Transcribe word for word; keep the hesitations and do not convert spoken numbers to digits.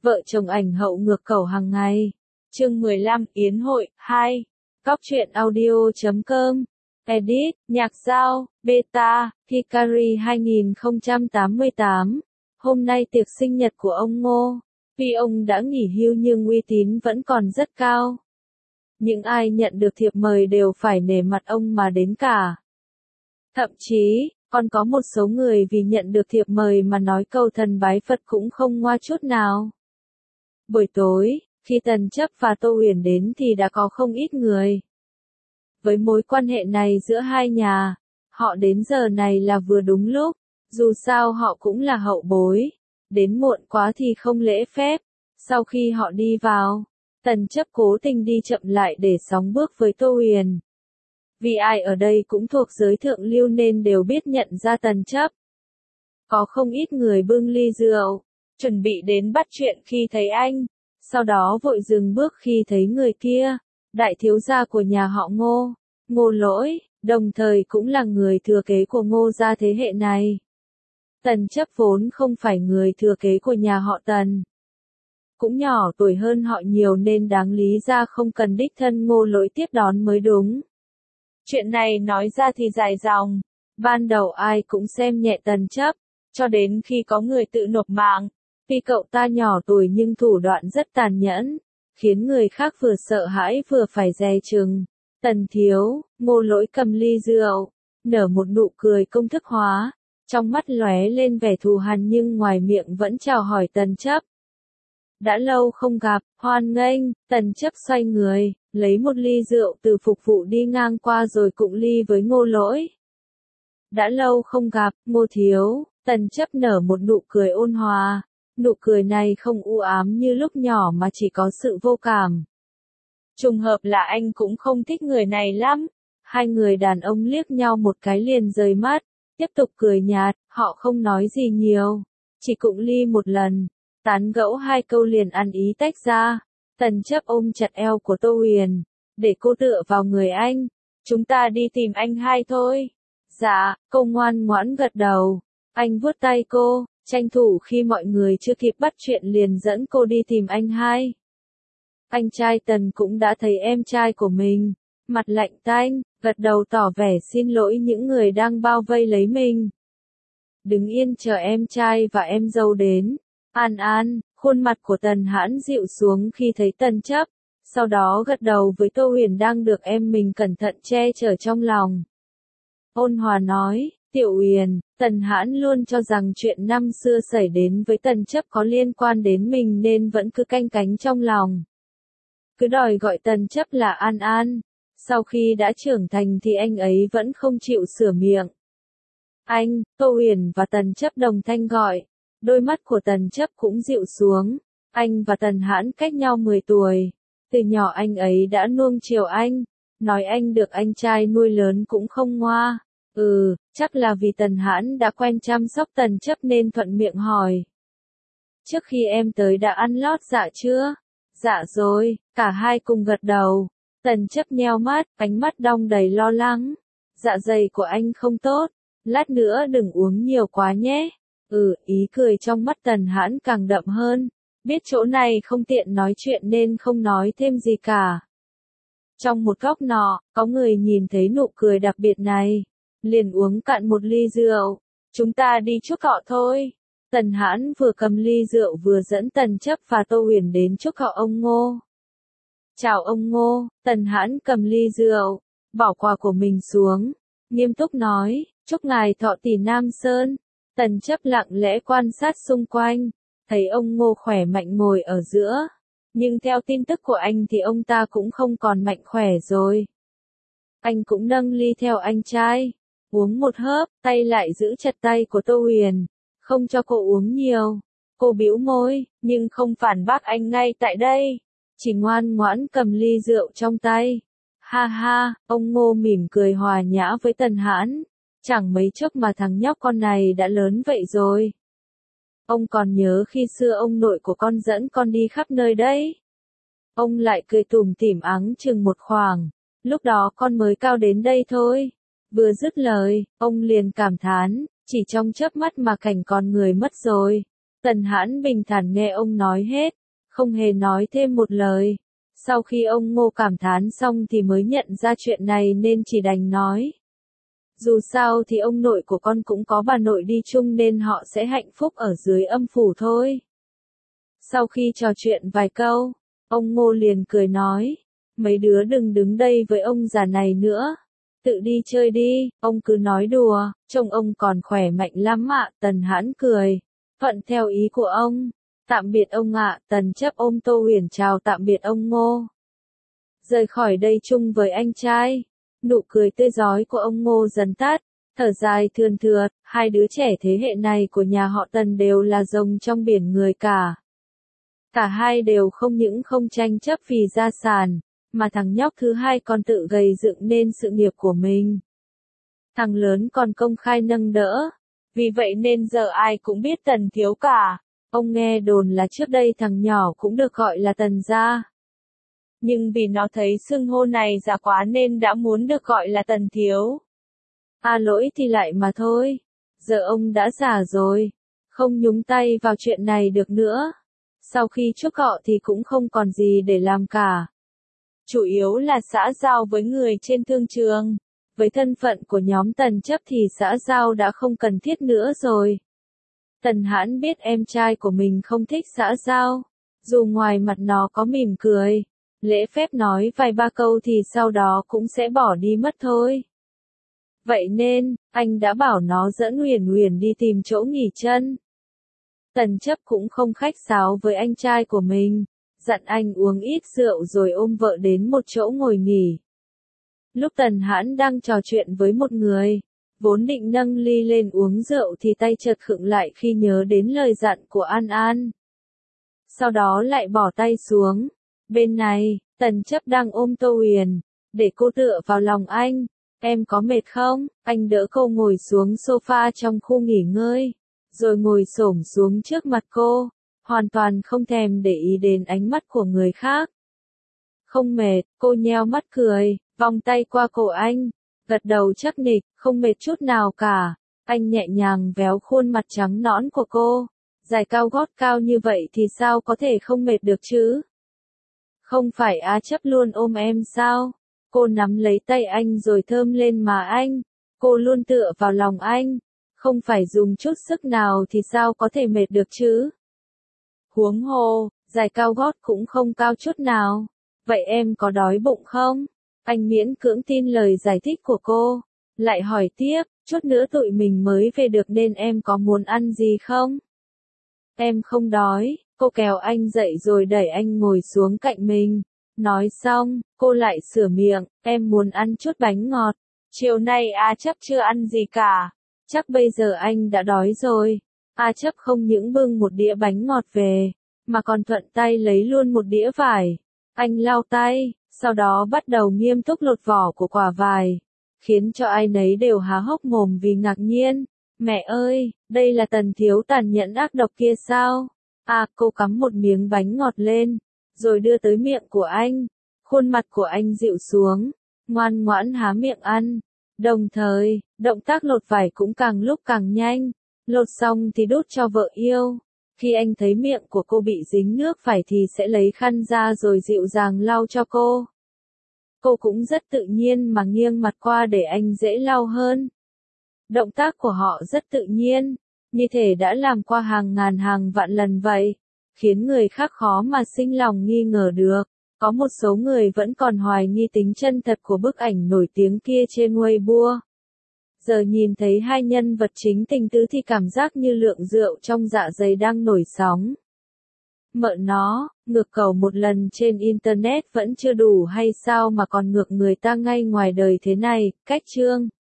Vợ chồng ảnh hậu ngược cầu hàng ngày. Chương mười lăm Yến hội hai. Cóc truyện audio chấm com. Edit, nhạc giao, beta, Hikari hai không tám tám. Hôm nay tiệc sinh nhật của ông Ngô. Tuy ông đã nghỉ hưu nhưng uy tín vẫn còn rất cao. Những ai nhận được thiệp mời đều phải nể mặt ông mà đến cả. Thậm chí, còn có một số người vì nhận được thiệp mời mà nói câu thần bái Phật cũng không ngoa chút nào. Buổi tối, khi Tần Chấp và Tô Huyền đến thì đã có không ít người. Với mối quan hệ này giữa hai nhà, họ đến giờ này là vừa đúng lúc, dù sao họ cũng là hậu bối, đến muộn quá thì không lễ phép. Sau khi họ đi vào, Tần Chấp cố tình đi chậm lại để sóng bước với Tô Huyền. Vì ai ở đây cũng thuộc giới thượng lưu nên đều biết nhận ra Tần Chấp. Có không ít người bưng ly rượu, chuẩn bị đến bắt chuyện khi thấy anh, sau đó vội dừng bước khi thấy người kia, đại thiếu gia của nhà họ Ngô, Ngô Lỗi, đồng thời cũng là người thừa kế của Ngô gia thế hệ này. Tần Chấp vốn không phải người thừa kế của nhà họ Tần. Cũng nhỏ tuổi hơn họ nhiều nên đáng lý ra không cần đích thân Ngô Lỗi tiếp đón mới đúng. Chuyện này nói ra thì dài dòng, ban đầu ai cũng xem nhẹ Tần Chấp, cho đến khi có người tự nộp mạng. Vì cậu ta nhỏ tuổi nhưng thủ đoạn rất tàn nhẫn, khiến người khác vừa sợ hãi vừa phải dè chừng. Tần thiếu, Ngô Lỗi cầm ly rượu, nở một nụ cười công thức hóa, trong mắt lóe lên vẻ thù hằn nhưng ngoài miệng vẫn chào hỏi Tần Chấp. Đã lâu không gặp, hoan nghênh. Tần Chấp xoay người, lấy một ly rượu từ phục vụ đi ngang qua rồi cụng ly với Ngô Lỗi. Đã lâu không gặp, Ngô thiếu. Tần Chấp nở một nụ cười ôn hòa. Nụ cười này không u ám như lúc nhỏ mà chỉ có sự vô cảm. Trùng hợp là anh cũng không thích người này lắm. Hai người đàn ông liếc nhau một cái liền rời mắt, tiếp tục cười nhạt, họ không nói gì nhiều, chỉ cụng ly một lần, tán gẫu hai câu liền ăn ý tách ra. Tần Chấp ôm chặt eo của Tô Huyền, để cô tựa vào người anh. Chúng ta đi tìm anh hai thôi. Dạ, cô ngoan ngoãn gật đầu. Anh vuốt tay cô, tranh thủ khi mọi người chưa kịp bắt chuyện liền dẫn cô đi tìm anh hai. Anh trai Tần cũng đã thấy em trai của mình, mặt lạnh tanh, gật đầu tỏ vẻ xin lỗi những người đang bao vây lấy mình. Đứng yên chờ em trai và em dâu đến. An An, khuôn mặt của Tần Hãn dịu xuống khi thấy Tần Chấp, sau đó gật đầu với Tô Huyền đang được em mình cẩn thận che chở trong lòng. Ôn hòa nói, Tiểu Huyền, Tần Hãn luôn cho rằng chuyện năm xưa xảy đến với Tần Chấp có liên quan đến mình nên vẫn cứ canh cánh trong lòng. Cứ đòi gọi Tần Chấp là An An, sau khi đã trưởng thành thì anh ấy vẫn không chịu sửa miệng. Anh, Tô Huyền và Tần Chấp đồng thanh gọi, đôi mắt của Tần Chấp cũng dịu xuống. Anh và Tần Hãn cách nhau mười tuổi, từ nhỏ anh ấy đã nuông chiều anh, nói anh được anh trai nuôi lớn cũng không ngoa. Ừ, chắc là vì Tần Hãn đã quen chăm sóc Tần Chấp nên thuận miệng hỏi. Trước khi em tới đã ăn lót dạ chưa? Dạ rồi, cả hai cùng gật đầu. Tần Chấp nheo mắt, ánh mắt đong đầy lo lắng. Dạ dày của anh không tốt, lát nữa đừng uống nhiều quá nhé. Ừ, ý cười trong mắt Tần Hãn càng đậm hơn. Biết chỗ này không tiện nói chuyện nên không nói thêm gì cả. Trong một góc nọ, có người nhìn thấy nụ cười đặc biệt này, liền uống cạn một ly rượu. Chúng ta đi chúc họ thôi. Tần Hãn vừa cầm ly rượu vừa dẫn Tần Chấp và Tô Huyền đến chúc họ ông Ngô. Chào ông Ngô. Tần Hãn cầm ly rượu, bỏ quà của mình xuống, nghiêm túc nói, chúc ngài thọ tỷ Nam Sơn. Tần Chấp lặng lẽ quan sát xung quanh, thấy ông Ngô khỏe mạnh ngồi ở giữa, nhưng theo tin tức của anh thì ông ta cũng không còn mạnh khỏe rồi. Anh cũng nâng ly theo anh trai, uống một hớp, tay lại giữ chặt tay của Tô Huyền, không cho cô uống nhiều. Cô bĩu môi, nhưng không phản bác anh ngay tại đây, chỉ ngoan ngoãn cầm ly rượu trong tay. Ha ha, ông Ngô mỉm cười hòa nhã với Tần Hãn. Chẳng mấy chốc mà thằng nhóc con này đã lớn vậy rồi. Ông còn nhớ khi xưa ông nội của con dẫn con đi khắp nơi đấy. Ông lại cười tủm tỉm áng chừng một khoảng. Lúc đó con mới cao đến đây thôi. Vừa dứt lời, ông liền cảm thán, chỉ trong chớp mắt mà cảnh con người mất rồi. Tần Hãn bình thản nghe ông nói hết, không hề nói thêm một lời. Sau khi ông Ngô cảm thán xong thì mới nhận ra chuyện này nên chỉ đành nói. Dù sao thì ông nội của con cũng có bà nội đi chung nên họ sẽ hạnh phúc ở dưới âm phủ thôi. Sau khi trò chuyện vài câu, ông Ngô liền cười nói, mấy đứa đừng đứng đây với ông già này nữa. Tự đi chơi đi, ông cứ nói đùa, trông ông còn khỏe mạnh lắm ạ. Tần Hãn cười, thuận theo ý của ông. Tạm biệt ông ạ. Tần Chấp ôm Tô Huyền chào tạm biệt ông Ngô. Rời khỏi đây chung với anh trai. Nụ cười tươi rói của ông Ngô dần tắt, thở dài thườn thượt, hai đứa trẻ thế hệ này của nhà họ Tần đều là rồng trong biển người cả. Cả hai đều không những không tranh chấp vì gia sản, mà thằng nhóc thứ hai còn tự gầy dựng nên sự nghiệp của mình. Thằng lớn còn công khai nâng đỡ, vì vậy nên giờ ai cũng biết Tần Thiếu cả. Ông nghe đồn là trước đây thằng nhỏ cũng được gọi là Tần gia. Nhưng vì nó thấy xưng hô này giả quá nên đã muốn được gọi là Tần Thiếu. À lỗi thì lại mà thôi, giờ ông đã già rồi, không nhúng tay vào chuyện này được nữa. Sau khi chuốc họ thì cũng không còn gì để làm cả. Chủ yếu là xã giao với người trên thương trường. Với thân phận của nhóm Tần Chấp thì xã giao đã không cần thiết nữa rồi. Tần Hãn biết em trai của mình không thích xã giao. Dù ngoài mặt nó có mỉm cười, lễ phép nói vài ba câu thì sau đó cũng sẽ bỏ đi mất thôi. Vậy nên, anh đã bảo nó dẫn Huyền Huyền đi tìm chỗ nghỉ chân. Tần Chấp cũng không khách sáo với anh trai của mình, dặn anh uống ít rượu rồi ôm vợ đến một chỗ ngồi nghỉ. Lúc Tần Hãn đang trò chuyện với một người, vốn định nâng ly lên uống rượu thì tay chợt khựng lại khi nhớ đến lời dặn của An An. Sau đó lại bỏ tay xuống. Bên này, Tần Chấp đang ôm Tô Huyền, để cô tựa vào lòng anh. Em có mệt không? Anh đỡ cô ngồi xuống sofa trong khu nghỉ ngơi, rồi ngồi xổm xuống trước mặt cô, hoàn toàn không thèm để ý đến ánh mắt của người khác. Không mệt, cô nheo mắt cười, vòng tay qua cổ anh, gật đầu chắc nịch, không mệt chút nào cả. Anh nhẹ nhàng véo khuôn mặt trắng nõn của cô, giày cao gót cao như vậy thì sao có thể không mệt được chứ? Không phải Á Chấp luôn ôm em sao? Cô nắm lấy tay anh rồi thơm lên má anh, cô luôn tựa vào lòng anh, không phải dùng chút sức nào thì sao có thể mệt được chứ? Huống hồ, giày cao gót cũng không cao chút nào. Vậy em có đói bụng không? Anh miễn cưỡng tin lời giải thích của cô, lại hỏi tiếp, chút nữa tụi mình mới về được nên em có muốn ăn gì không? Em không đói. Cô kéo anh dậy rồi đẩy anh ngồi xuống cạnh mình. Nói xong, cô lại sửa miệng, em muốn ăn chút bánh ngọt. Chiều nay A Chấp chưa ăn gì cả. Chắc bây giờ anh đã đói rồi. A Chấp không những bưng một đĩa bánh ngọt về, mà còn thuận tay lấy luôn một đĩa vải. Anh lau tay, sau đó bắt đầu nghiêm túc lột vỏ của quả vải, khiến cho ai nấy đều há hốc mồm vì ngạc nhiên. Mẹ ơi, đây là Tần Thiếu tàn nhẫn ác độc kia sao? À, cô cắm một miếng bánh ngọt lên, rồi đưa tới miệng của anh. Khuôn mặt của anh dịu xuống, ngoan ngoãn há miệng ăn. Đồng thời, động tác lột vải cũng càng lúc càng nhanh. Lột xong thì đút cho vợ yêu. Khi anh thấy miệng của cô bị dính nước vải thì sẽ lấy khăn ra rồi dịu dàng lau cho cô. Cô cũng rất tự nhiên mà nghiêng mặt qua để anh dễ lau hơn. Động tác của họ rất tự nhiên, như thể đã làm qua hàng ngàn hàng vạn lần vậy, khiến người khác khó mà sinh lòng nghi ngờ được. Có một số người vẫn còn hoài nghi tính chân thật của bức ảnh nổi tiếng kia trên Weibo. Giờ nhìn thấy hai nhân vật chính tình tứ thì cảm giác như lượng rượu trong dạ dày đang nổi sóng. Mợ nó, ngược cầu một lần trên Internet vẫn chưa đủ hay sao mà còn ngược người ta ngay ngoài đời thế này, cách chương.